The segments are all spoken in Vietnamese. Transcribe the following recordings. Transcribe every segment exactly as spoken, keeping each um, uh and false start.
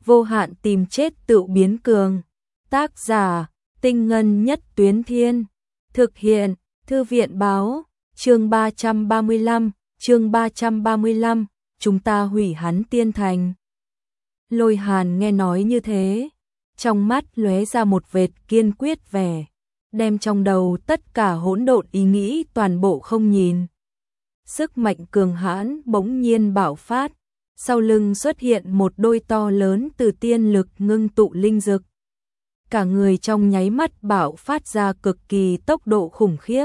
vô hạn tìm chết tự biến cường. Tác giả, Tinh Ngân Nhất Tuyến Thiên. Thực hiện, Thư viện báo, chương ba trăm ba mươi lăm, chương ba trăm ba mươi lăm, chúng ta hủy hắn tiên thành. Lôi Hàn nghe nói như thế, trong mắt lóe ra một vệt kiên quyết vẻ, đem trong đầu tất cả hỗn độn ý nghĩ toàn bộ không nhìn. Sức mạnh cường hãn bỗng nhiên bạo phát, sau lưng xuất hiện một đôi to lớn từ tiên lực ngưng tụ linh dực. Cả người trong nháy mắt bạo phát ra cực kỳ tốc độ khủng khiếp,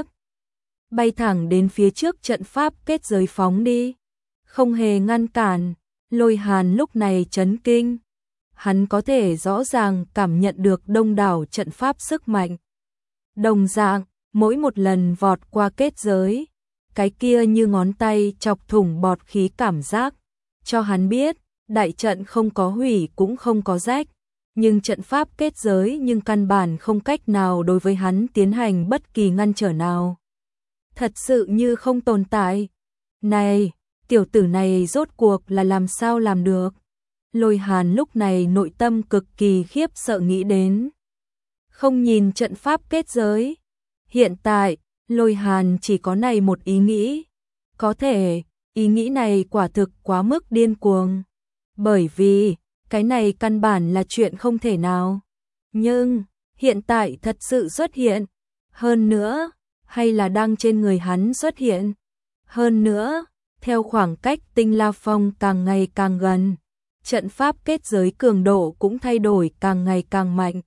bay thẳng đến phía trước trận pháp kết giới phóng đi, không hề ngăn cản. Lôi Hàn lúc này chấn kinh, hắn có thể rõ ràng cảm nhận được đông đảo trận pháp sức mạnh. Đồng dạng, mỗi một lần vọt qua kết giới, cái kia như ngón tay chọc thủng bọt khí cảm giác, cho hắn biết, đại trận không có hủy cũng không có rách, nhưng trận pháp kết giới nhưng căn bản không cách nào đối với hắn tiến hành bất kỳ ngăn trở nào. Thật sự như không tồn tại. Này, tiểu tử này rốt cuộc là làm sao làm được? Lôi Hàn lúc này nội tâm cực kỳ khiếp sợ nghĩ đến. Không nhìn trận pháp kết giới. Hiện tại, Lôi Hàn chỉ có này một ý nghĩ. Có thể, ý nghĩ này quả thực quá mức điên cuồng. Bởi vì, cái này căn bản là chuyện không thể nào. Nhưng, hiện tại thật sự xuất hiện. Hơn nữa, hay là đang trên người hắn xuất hiện. Hơn nữa, theo khoảng cách Tinh La Phong càng ngày càng gần, trận pháp kết giới cường độ cũng thay đổi càng ngày càng mạnh.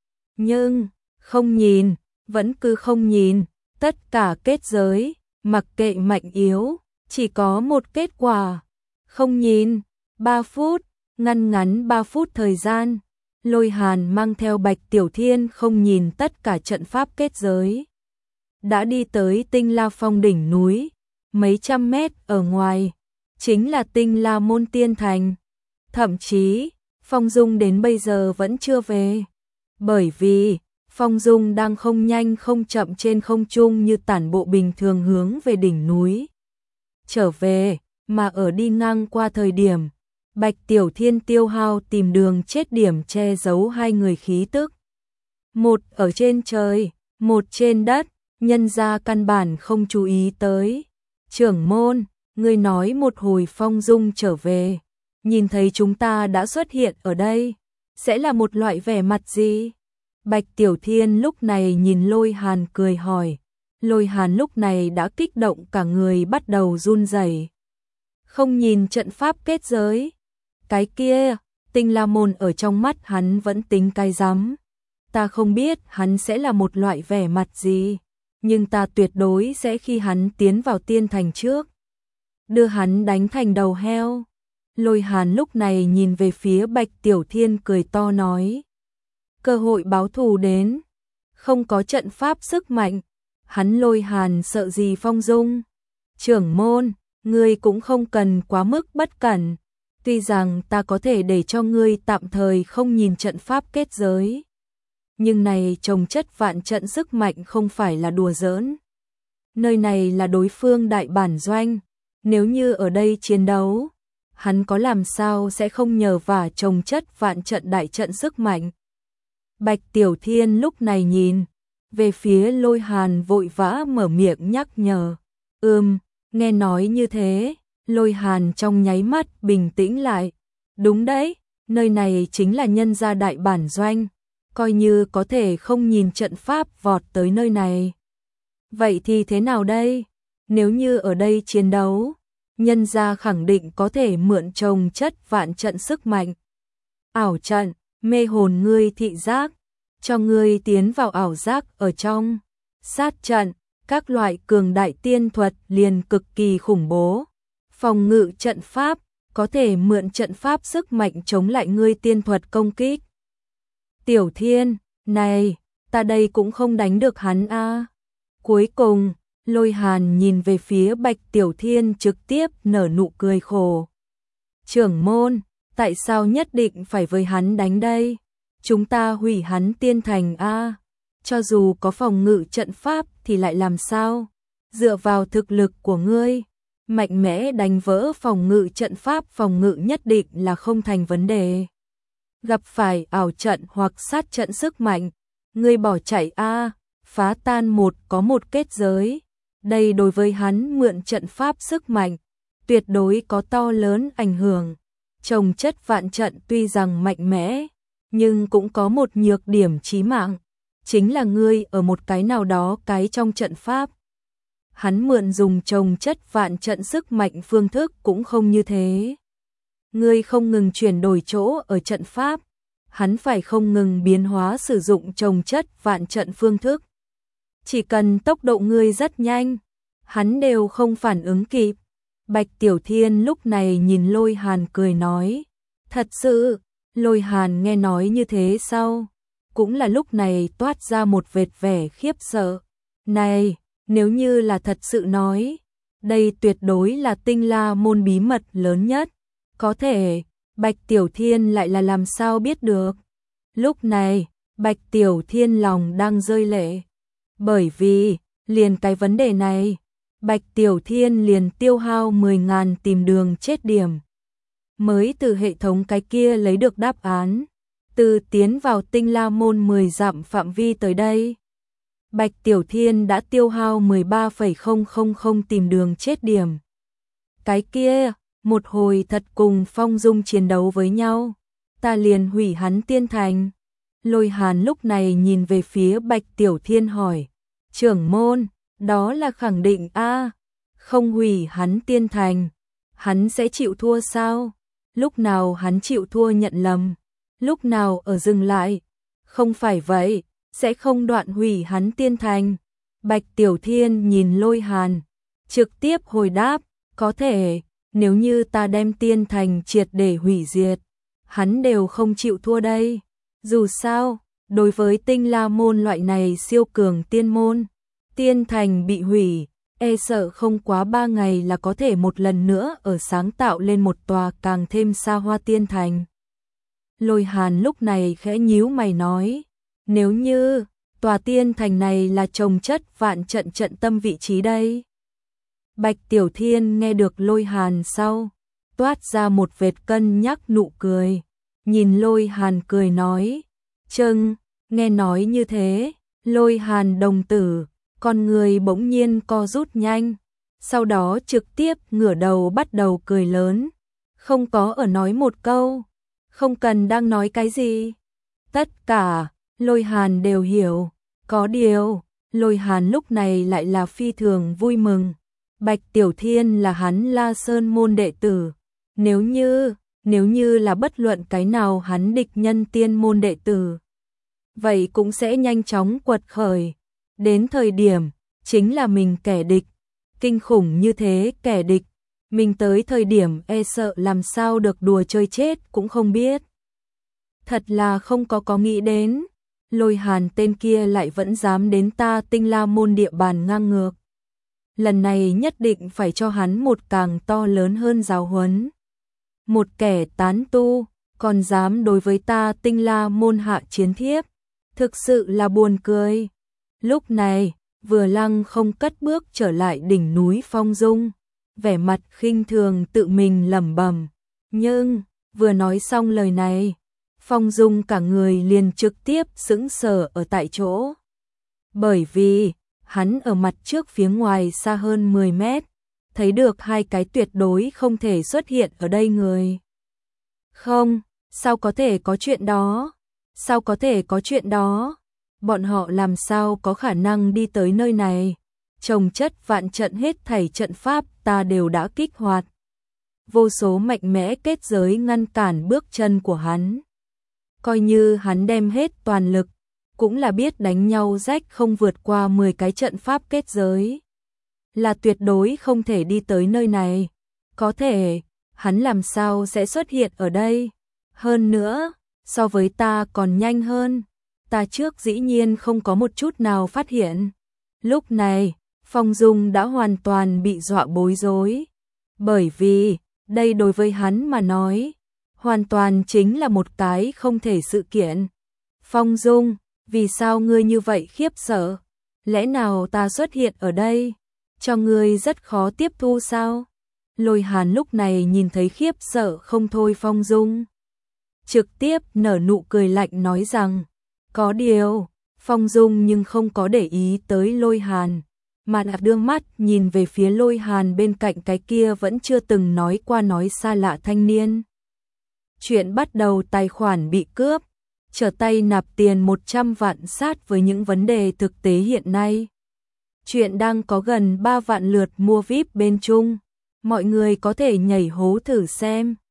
Nhưng, không nhìn, vẫn cứ không nhìn, tất cả kết giới, mặc kệ mạnh yếu, chỉ có một kết quả. Không nhìn, ba phút, ngăn ngắn ba phút thời gian, Lôi Hàn mang theo Bạch Tiểu Thiên không nhìn tất cả trận pháp kết giới. Đã đi tới Tinh La Phong đỉnh núi, mấy trăm mét ở ngoài, chính là Tinh La Môn Tiên Thành. Thậm chí, Phong Dung đến bây giờ vẫn chưa về. Bởi vì, Phong Dung đang không nhanh không chậm trên không trung như tản bộ bình thường hướng về đỉnh núi. Trở về, mà ở đi ngang qua thời điểm, Bạch Tiểu Thiên tiêu hao tìm đường chết điểm che giấu hai người khí tức. Một ở trên trời, một trên đất, nhân ra căn bản không chú ý tới. Trưởng môn, ngươi nói một hồi Phong Dung trở về, nhìn thấy chúng ta đã xuất hiện ở đây, sẽ là một loại vẻ mặt gì? Bạch Tiểu Thiên lúc này nhìn Lôi Hàn cười hỏi. Lôi Hàn lúc này đã kích động cả người bắt đầu run rẩy. Không nhìn trận pháp kết giới. Cái kia, Tinh La Môn ở trong mắt hắn vẫn tính cái rắm. Ta không biết hắn sẽ là một loại vẻ mặt gì, nhưng ta tuyệt đối sẽ khi hắn tiến vào tiên thành trước, đưa hắn đánh thành đầu heo. Lôi Hàn lúc này nhìn về phía Bạch Tiểu Thiên cười to nói. Cơ hội báo thù đến, không có trận pháp sức mạnh, hắn Lôi Hàn sợ gì Phong Dung. Trưởng môn, ngươi cũng không cần quá mức bất cẩn, tuy rằng ta có thể để cho ngươi tạm thời không nhìn trận pháp kết giới, nhưng này trồng chất vạn trận sức mạnh không phải là đùa giỡn. Nơi này là đối phương đại bản doanh, nếu như ở đây chiến đấu, hắn có làm sao sẽ không nhờ vả trồng chất vạn trận đại trận sức mạnh. Bạch Tiểu Thiên lúc này nhìn về phía Lôi Hàn vội vã mở miệng nhắc nhở. Ừm, nghe nói như thế, Lôi Hàn trong nháy mắt bình tĩnh lại. Đúng đấy, nơi này chính là nhân gia đại bản doanh, coi như có thể không nhìn trận pháp vọt tới nơi này. Vậy thì thế nào đây? Nếu như ở đây chiến đấu, nhân gia khẳng định có thể mượn trồng chất vạn trận sức mạnh. Ảo trận, mê hồn ngươi thị giác, cho ngươi tiến vào ảo giác ở trong. Sát trận, các loại cường đại tiên thuật liền cực kỳ khủng bố. Phòng ngự trận pháp, có thể mượn trận pháp sức mạnh chống lại ngươi tiên thuật công kích. Tiểu Thiên, này, ta đây cũng không đánh được hắn a. À. Cuối cùng, Lôi Hàn nhìn về phía Bạch Tiểu Thiên trực tiếp nở nụ cười khổ. Trưởng môn, tại sao nhất định phải với hắn đánh đây? Chúng ta hủy hắn tiên thành a. À. Cho dù có phòng ngự trận pháp thì lại làm sao? Dựa vào thực lực của ngươi, mạnh mẽ đánh vỡ phòng ngự trận pháp phòng ngự nhất định là không thành vấn đề. gặp phải ảo trận hoặc sát trận sức mạnh, ngươi bỏ chạy a, phá tan một có một kết giới. Đây đối với hắn mượn trận pháp sức mạnh, tuyệt đối có to lớn ảnh hưởng. Chồng chất vạn trận tuy rằng mạnh mẽ, nhưng cũng có một nhược điểm chí mạng, chính là ngươi ở một cái nào đó cái trong trận pháp. Hắn mượn dùng chồng chất vạn trận sức mạnh phương thức cũng không như thế. Ngươi không ngừng chuyển đổi chỗ ở trận pháp, hắn phải không ngừng biến hóa sử dụng chồng chất vạn trận phương thức. Chỉ cần tốc độ ngươi rất nhanh, hắn đều không phản ứng kịp. Bạch Tiểu Thiên lúc này nhìn Lôi Hàn cười nói, thật sự. Lôi Hàn nghe nói như thế sau, cũng là lúc này toát ra một vệt vẻ khiếp sợ. Này, nếu như là thật sự nói, đây tuyệt đối là Tinh La môn bí mật lớn nhất. Có thể, Bạch Tiểu Thiên lại là làm sao biết được. Lúc này, Bạch Tiểu Thiên lòng đang rơi lệ. Bởi vì, liền cái vấn đề này, Bạch Tiểu Thiên liền tiêu hao mười ngàn tìm đường chết điểm. Mới từ hệ thống cái kia lấy được đáp án, từ tiến vào Tinh La môn mười dặm phạm vi tới đây. Bạch Tiểu Thiên đã tiêu hao mười ba phẩy không không không tìm đường chết điểm. Cái kia, một hồi thật cùng Phong Dung chiến đấu với nhau, ta liền hủy hắn tiên thành. Lôi Hàn lúc này nhìn về phía Bạch Tiểu Thiên hỏi, trưởng môn, đó là khẳng định a, không hủy hắn tiên thành, hắn sẽ chịu thua sao? Lúc nào hắn chịu thua nhận lầm, lúc nào ở dừng lại, không phải vậy, sẽ không đoạn hủy hắn tiên thành. Bạch Tiểu Thiên nhìn Lôi Hàn, trực tiếp hồi đáp, có thể, nếu như ta đem tiên thành triệt để hủy diệt, hắn đều không chịu thua đây. Dù sao, đối với Tinh La môn loại này siêu cường tiên môn, tiên thành bị hủy, e sợ không quá ba ngày là có thể một lần nữa ở sáng tạo lên một tòa càng thêm xa hoa tiên thành. Lôi Hàn lúc này khẽ nhíu mày nói, nếu như tòa tiên thành này là chồng chất vạn trận trận tâm vị trí đây. Bạch Tiểu Thiên nghe được Lôi Hàn sau, toát ra một vệt cân nhắc nụ cười, nhìn Lôi Hàn cười nói, chưng, nghe nói như thế, Lôi Hàn đồng tử, con người bỗng nhiên co rút nhanh, sau đó trực tiếp ngửa đầu bắt đầu cười lớn, không có ở nói một câu, không cần đang nói cái gì. Tất cả, Lôi Hàn đều hiểu, có điều, Lôi Hàn lúc này lại là phi thường vui mừng. Bạch Tiểu Thiên là hắn La Sơn môn đệ tử, nếu như, nếu như là bất luận cái nào hắn địch nhân tiên môn đệ tử, vậy cũng sẽ nhanh chóng quật khởi. Đến thời điểm, chính là mình kẻ địch, kinh khủng như thế kẻ địch, mình tới thời điểm e sợ làm sao được đùa chơi chết cũng không biết. Thật là không có có nghĩ đến, Lôi Hàn tên kia lại vẫn dám đến ta Tinh La môn địa bàn ngang ngược. Lần này nhất định phải cho hắn một càng to lớn hơn giáo huấn. Một kẻ tán tu, còn dám đối với ta Tinh La môn hạ chiến thiếp, thực sự là buồn cười. Lúc này, Vừa Lăng không cất bước trở lại đỉnh núi Phong Dung, vẻ mặt khinh thường tự mình lẩm bẩm, nhưng vừa nói xong lời này, Phong Dung cả người liền trực tiếp sững sờ ở tại chỗ. Bởi vì, hắn ở mặt trước phía ngoài xa hơn mười mét, thấy được hai cái tuyệt đối không thể xuất hiện ở đây người. Không, sao có thể có chuyện đó? Sao có thể có chuyện đó? Bọn họ làm sao có khả năng đi tới nơi này? Chồng chất vạn trận hết thảy trận pháp ta đều đã kích hoạt. Vô số mạnh mẽ kết giới ngăn cản bước chân của hắn. Coi như hắn đem hết toàn lực, cũng là biết đánh nhau rách không vượt qua mười cái trận pháp kết giới. Là tuyệt đối không thể đi tới nơi này. Có thể, hắn làm sao sẽ xuất hiện ở đây? Hơn nữa, so với ta còn nhanh hơn. Ta trước dĩ nhiên không có một chút nào phát hiện. Lúc này, Phong Dung đã hoàn toàn bị dọa bối rối. Bởi vì, đây đối với hắn mà nói, hoàn toàn chính là một cái không thể sự kiện. Phong Dung, vì sao ngươi như vậy khiếp sợ? Lẽ nào ta xuất hiện ở đây? Cho ngươi rất khó tiếp thu sao? Lôi Hàn lúc này nhìn thấy khiếp sợ không thôi Phong Dung. trực tiếp nở nụ cười lạnh nói rằng, có điều, Phong Dung nhưng không có để ý tới Lôi Hàn, mà là đưa mắt nhìn về phía Lôi Hàn bên cạnh cái kia vẫn chưa từng nói qua nói xa lạ thanh niên. Chuyện bắt đầu tài khoản bị cướp, trở tay nạp tiền một trăm vạn sát với những vấn đề thực tế hiện nay. Chuyện đang có gần ba vạn lượt mua vi ai pi bên Trung, mọi người có thể nhảy hố thử xem.